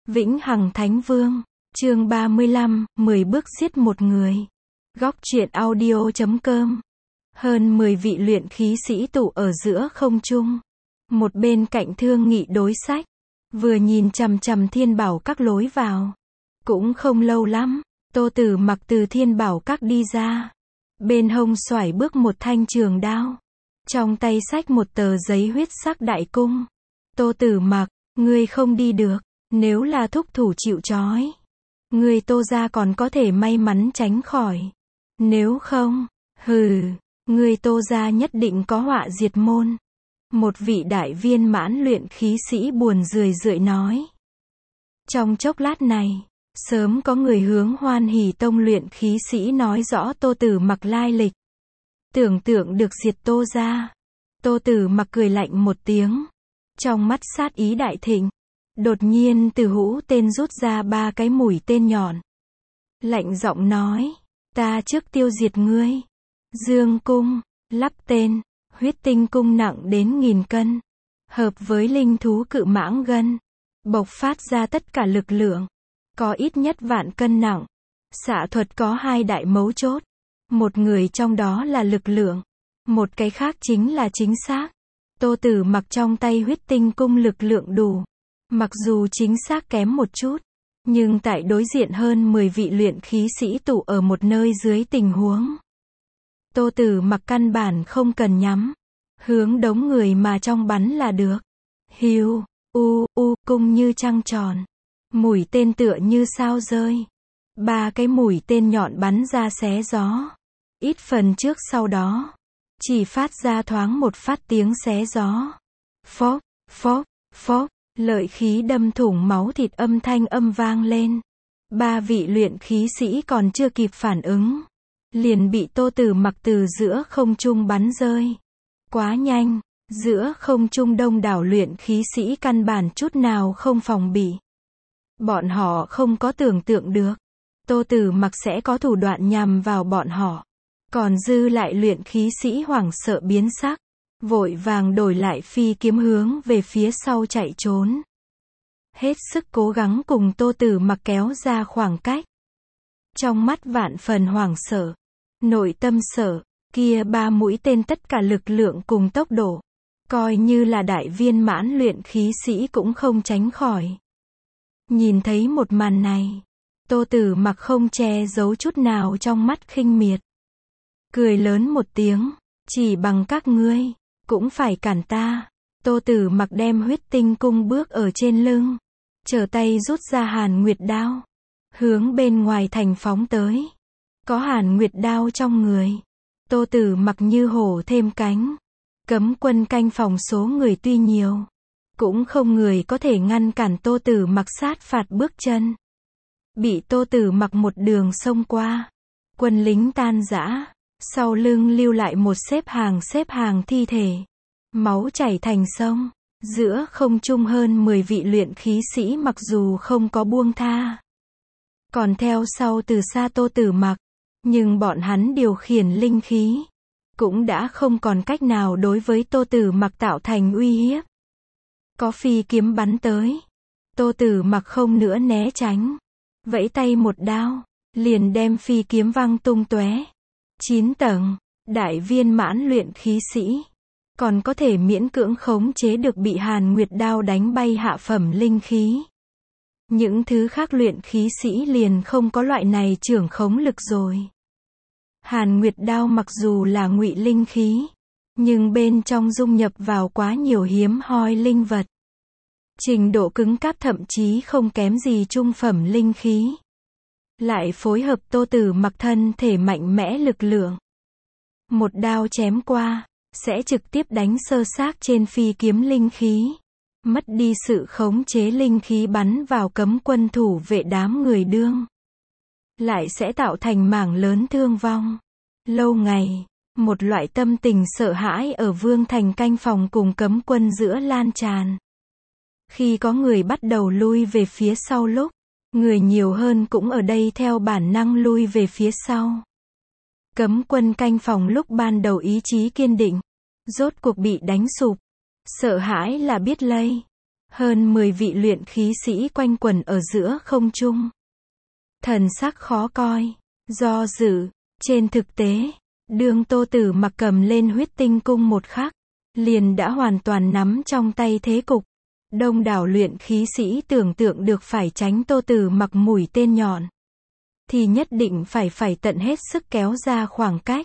Vĩnh Hằng Thánh Vương, chương 35, 10 bước giết một người. Góc truyện audio.com. Hơn 10 vị luyện khí sĩ tụ ở giữa không trung. Một bên cạnh thương nghị đối sách. Vừa nhìn chằm chằm Thiên Bảo Các lối vào. Cũng không lâu lắm, Tô Tử Mặc từ Thiên Bảo Các đi ra. Bên hông xoải bước một thanh trường đao. Trong tay xách một tờ giấy huyết sắc đại cung. Tô Tử Mặc, ngươi không đi được. Nếu là thúc thủ chịu trói, ngươi Tô gia còn có thể may mắn tránh khỏi. Nếu không, ngươi Tô gia nhất định có họa diệt môn. Một vị đại viên mãn luyện khí sĩ buồn rười rượi nói. Trong chốc lát này, sớm có người hướng Hoan Hỷ Tông luyện khí sĩ nói rõ Tô Tử Mặc lai lịch. Tưởng tượng được diệt Tô gia. Tô Tử Mặc cười lạnh một tiếng. Trong mắt sát ý đại thịnh. Đột nhiên từ hũ tên rút ra 3 cái mũi tên nhọn. Lạnh giọng nói, ta trước tiêu diệt ngươi. Dương cung, lắp tên, huyết tinh cung nặng đến 1000 cân. Hợp với linh thú cự mãng gân. Bộc phát ra tất cả lực lượng. Có ít nhất vạn cân nặng. Xạ thuật có 2 đại mấu chốt. Một người trong đó là lực lượng. Một cái khác chính là chính xác. Tô Tử Mặc trong tay huyết tinh cung lực lượng đủ. Mặc dù chính xác kém một chút, nhưng tại đối diện hơn 10 vị luyện khí sĩ tụ ở một nơi dưới tình huống. Tô Tử Mặc căn bản không cần nhắm. Hướng đống người mà trong bắn là được. Hiu, cung như trăng tròn. Mũi tên tựa như sao rơi. 3 cái mũi tên nhọn bắn ra xé gió. Ít phần trước sau đó. Chỉ phát ra thoáng một phát tiếng xé gió. Phốc, phốc, phốc. Lợi khí đâm thủng máu thịt âm thanh vang lên. 3 vị luyện khí sĩ còn chưa kịp phản ứng. Liền bị Tô Tử Mặc từ giữa không trung bắn rơi. Quá nhanh, giữa không trung đông đảo luyện khí sĩ căn bản chút nào không phòng bị. Bọn họ không có tưởng tượng được. Tô Tử Mặc sẽ có thủ đoạn nhằm vào bọn họ. Còn dư lại luyện khí sĩ hoảng sợ biến sắc. Vội vàng đổi lại phi kiếm hướng về phía sau chạy trốn. Hết sức cố gắng cùng Tô Tử Mặc kéo ra khoảng cách. Trong mắt vạn phần hoảng sợ. Nội tâm sợ, kia 3 mũi tên tất cả lực lượng cùng tốc độ. Coi như là đại viên mãn luyện khí sĩ cũng không tránh khỏi. Nhìn thấy một màn này. Tô Tử Mặc không che giấu chút nào trong mắt khinh miệt. Cười lớn một tiếng, chỉ bằng các ngươi. Cũng phải cản ta. Tô Tử Mặc đem huyết tinh cung bước ở trên lưng. Trở tay rút ra Hàn Nguyệt đao. Hướng bên ngoài thành phóng tới. Có Hàn Nguyệt đao trong người. Tô Tử Mặc như hổ thêm cánh. Cấm quân canh phòng số người tuy nhiều. Cũng không người có thể ngăn cản Tô Tử Mặc sát phạt bước chân. Bị Tô Tử Mặc một đường xông qua. Quân lính tan rã. Sau lưng lưu lại một xếp hàng thi thể. Máu chảy thành sông. Giữa không trung hơn 10 vị luyện khí sĩ mặc dù không có buông tha. Còn theo sau từ xa Tô Tử Mặc. Nhưng bọn hắn điều khiển linh khí. Cũng đã không còn cách nào đối với Tô Tử Mặc tạo thành uy hiếp. Có phi kiếm bắn tới. Tô Tử Mặc không nữa né tránh. Vẫy tay một đao. Liền đem phi kiếm văng tung tóe. 9 tầng, đại viên mãn luyện khí sĩ. Còn có thể miễn cưỡng khống chế được bị Hàn Nguyệt đao đánh bay hạ phẩm linh khí. Những thứ khác luyện khí sĩ liền không có loại này trưởng khống lực rồi. Hàn Nguyệt đao mặc dù là ngụy linh khí, nhưng bên trong dung nhập vào quá nhiều hiếm hoi linh vật. Trình độ cứng cáp thậm chí không kém gì trung phẩm linh khí. Lại phối hợp Tô Tử Mặc thân thể mạnh mẽ lực lượng. Một đao chém qua, sẽ trực tiếp đánh sơ xác trên phi kiếm linh khí. Mất đi sự khống chế linh khí bắn vào cấm quân thủ vệ đám người đương. Lại sẽ tạo thành mảng lớn thương vong. Lâu ngày, một loại tâm tình sợ hãi ở Vương Thành canh phòng cùng cấm quân giữa lan tràn. Khi có người bắt đầu lui về phía sau lúc. Người nhiều hơn cũng ở đây theo bản năng lui về phía sau. Cấm quân canh phòng lúc ban đầu ý chí kiên định. Rốt cuộc bị đánh sụp. Sợ hãi là biết lây. Hơn 10 vị luyện khí sĩ quanh quẩn ở giữa không trung. Thần sắc khó coi, do dự. Trên thực tế, đương Tô Tử Mặc cầm lên huyết tinh cung một khắc, liền đã hoàn toàn nắm trong tay thế cục. Đông đảo luyện khí sĩ tưởng tượng được phải tránh Tô Tử Mặc mũi tên nhọn, thì nhất định phải tận hết sức kéo ra khoảng cách.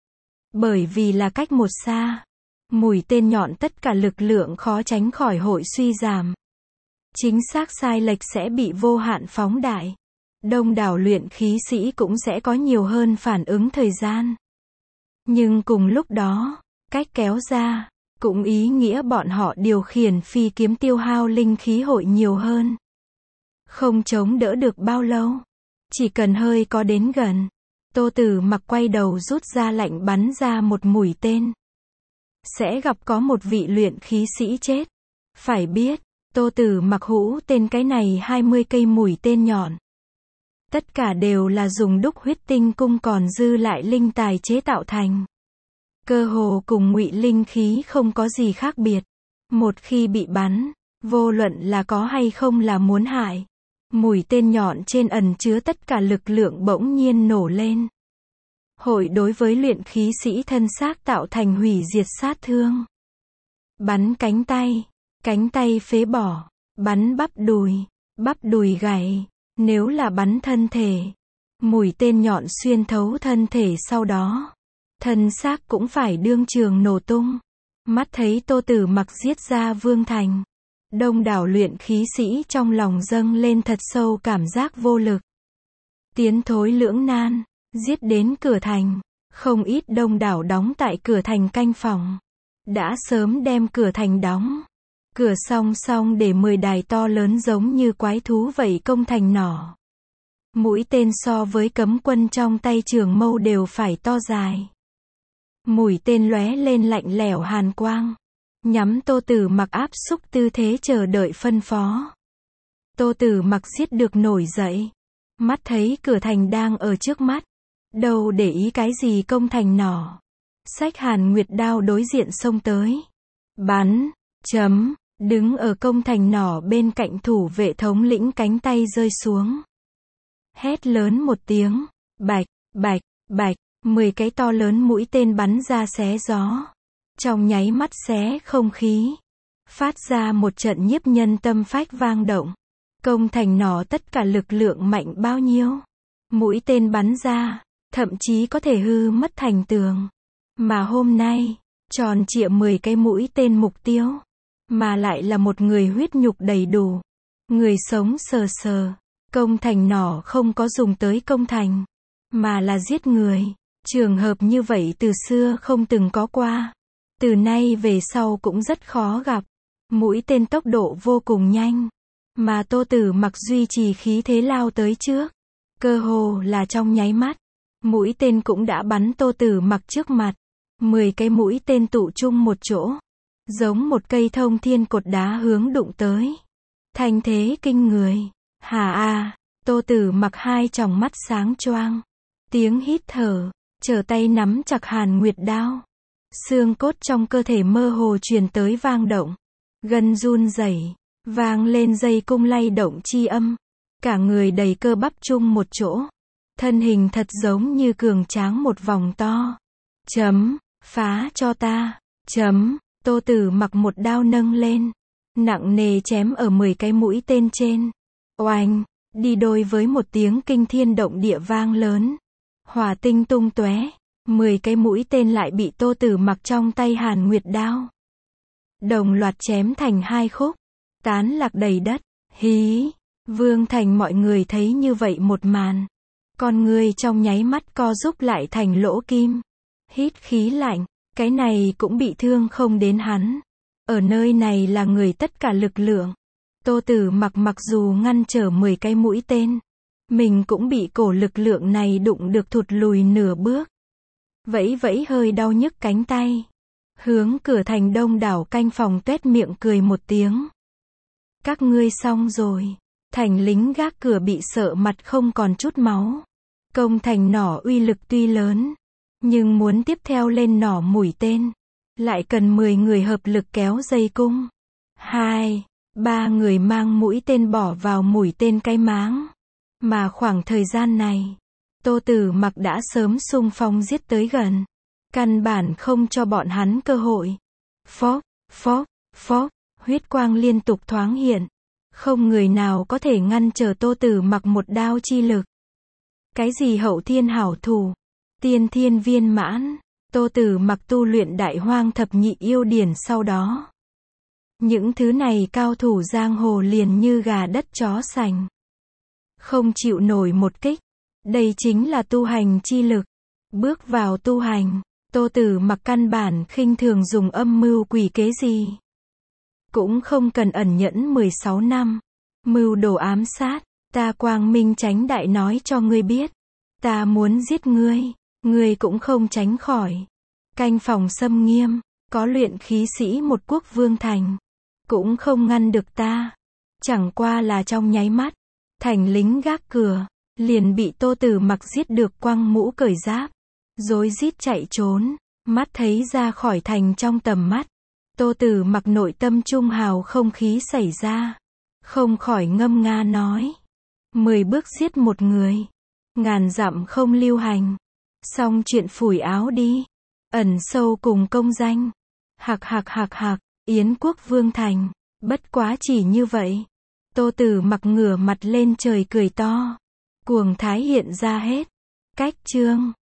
Bởi vì là cách một xa, mũi tên nhọn tất cả lực lượng khó tránh khỏi hội suy giảm. Chính xác sai lệch sẽ bị vô hạn phóng đại. Đông đảo luyện khí sĩ cũng sẽ có nhiều hơn phản ứng thời gian. Nhưng cùng lúc đó, cách kéo ra, cũng ý nghĩa bọn họ điều khiển phi kiếm tiêu hao linh khí hội nhiều hơn. Không chống đỡ được bao lâu. Chỉ cần hơi có đến gần, Tô Tử Mặc quay đầu rút ra lạnh bắn ra một mũi tên. Sẽ gặp có một vị luyện khí sĩ chết. Phải biết, Tô Tử Mặc hũ tên cái này 20 cây mũi tên nhọn. Tất cả đều là dùng đúc huyết tinh cung còn dư lại linh tài chế tạo thành. Cơ hồ cùng ngụy linh khí không có gì khác biệt. Một khi bị bắn, vô luận là có hay không là muốn hại, mũi tên nhọn trên ẩn chứa tất cả lực lượng bỗng nhiên nổ lên. Hội đối với luyện khí sĩ thân xác tạo thành hủy diệt sát thương. Bắn cánh tay phế bỏ, bắn bắp đùi gãy. Nếu là bắn thân thể, mũi tên nhọn xuyên thấu thân thể sau đó, thân xác cũng phải đương trường nổ tung. Mắt thấy Tô Tử Mặc giết ra Vương Thành, đông đảo luyện khí sĩ trong lòng dâng lên thật sâu cảm giác vô lực. Tiến thối lưỡng nan, giết đến cửa thành, không ít đông đảo đóng tại cửa thành canh phòng, đã sớm đem cửa thành đóng. Cửa song song để 10 đài to lớn giống như quái thú vậy công thành nỏ. Mũi tên so với cấm quân trong tay trường mâu đều phải to dài. Mũi tên lóe lên lạnh lẽo hàn quang, nhắm Tô Tử Mặc áp xúc tư thế chờ đợi phân phó. Tô Tử Mặc giết được nổi dậy, mắt thấy cửa thành đang ở trước mắt, đâu để ý cái gì công thành nỏ. Xách Hàn Nguyệt đao đối diện xông tới. Bắn, đứng ở công thành nỏ bên cạnh thủ vệ thống lĩnh cánh tay rơi xuống. Hét lớn một tiếng, bạch, 10 cái to lớn mũi tên bắn ra xé gió. Trong nháy mắt xé không khí, phát ra một trận nhiếp nhân tâm phách vang động. Công thành nỏ tất cả lực lượng mạnh bao nhiêu. Mũi tên bắn ra, thậm chí có thể hư mất thành tường. Mà hôm nay, tròn trịa 10 cái mũi tên mục tiêu. Mà lại là một người huyết nhục đầy đủ. Người sống sờ sờ. Công thành nỏ không có dùng tới công thành, mà là giết người. Trường hợp như vậy từ xưa không từng có qua. Từ nay về sau cũng rất khó gặp. Mũi tên tốc độ vô cùng nhanh. Mà Tô Tử Mặc duy trì khí thế lao tới trước. Cơ hồ là trong nháy mắt. Mũi tên cũng đã bắn Tô Tử Mặc trước mặt. 10 cái mũi tên tụ chung một chỗ. Giống một cây thông thiên cột đá hướng đụng tới. Thanh thế kinh người. Tô Tử Mặc hai tròng mắt sáng choang. Tiếng hít thở, trở tay nắm chặt Hàn Nguyệt đao. Xương cốt trong cơ thể mơ hồ truyền tới vang động. Gân run rẩy, vang lên dây cung lay động chi âm. Cả người đầy cơ bắp chung một chỗ. Thân hình thật giống như cường tráng một vòng to. Phá cho ta. Tô Tử Mặc một đao nâng lên, nặng nề chém ở 10 cái mũi tên trên. Oanh, đi đôi với một tiếng kinh thiên động địa vang lớn. Hỏa tinh tung tóe, 10 cái mũi tên lại bị Tô Tử Mặc trong tay Hàn Nguyệt đao đồng loạt chém thành 2 khúc, tán lạc đầy đất. Hí, Vương Thành mọi người thấy như vậy một màn, con người trong nháy mắt co rúm lại thành lỗ kim. Hít khí lạnh. Cái này cũng bị thương không đến hắn. Ở nơi này là người tất cả lực lượng. Tô Tử Mặc mặc dù ngăn trở 10 cái mũi tên, mình cũng bị cổ lực lượng này đụng được thụt lùi nửa bước. Vẫy hơi đau nhức cánh tay. Hướng cửa thành đông đảo canh phòng tuét miệng cười một tiếng. Các ngươi xong rồi. Thành lính gác cửa bị sợ mặt không còn chút máu. Công thành nỏ uy lực tuy lớn, nhưng muốn tiếp theo lên nỏ mũi tên, lại cần 10 người hợp lực kéo dây cung. Ba người mang mũi tên bỏ vào mũi tên cái máng. Mà khoảng thời gian này, Tô Tử Mặc đã sớm xung phong giết tới gần. Căn bản không cho bọn hắn cơ hội. Phốc, phốc, phốc, huyết quang liên tục thoáng hiện. Không người nào có thể ngăn trở Tô Tử Mặc một đao chi lực. Cái gì hậu thiên hảo thủ, tiên thiên viên mãn, Tô Tử Mặc tu luyện Đại Hoang thập nhị yêu điển sau đó. Những thứ này cao thủ giang hồ liền như gà đất chó sành. Không chịu nổi một kích. Đây chính là tu hành chi lực. Bước vào tu hành, Tô Tử Mặc căn bản khinh thường dùng âm mưu quỷ kế gì. Cũng không cần ẩn nhẫn 16 năm. Mưu đồ ám sát, ta quang minh chánh đại nói cho ngươi biết. Ta muốn giết ngươi, ngươi cũng không tránh khỏi. Canh phòng xâm nghiêm, có luyện khí sĩ một quốc vương thành. Cũng không ngăn được ta. Chẳng qua là trong nháy mắt. Thành lính gác cửa, liền bị Tô Tử Mặc giết được quăng mũ cởi giáp. Rối rít chạy trốn, mắt thấy ra khỏi thành trong tầm mắt. Tô Tử Mặc nội tâm trung hào không khí xảy ra. Không khỏi ngâm nga nói. 10 bước giết một người. Ngàn dặm không lưu hành. Xong chuyện phủi áo đi. Ẩn sâu cùng công danh. Hạc hạc hạc hạc, Yến quốc vương thành. Bất quá chỉ như vậy. Tô Tử Mặc ngửa mặt lên trời cười to. Cuồng thái hiện ra hết. Cách chương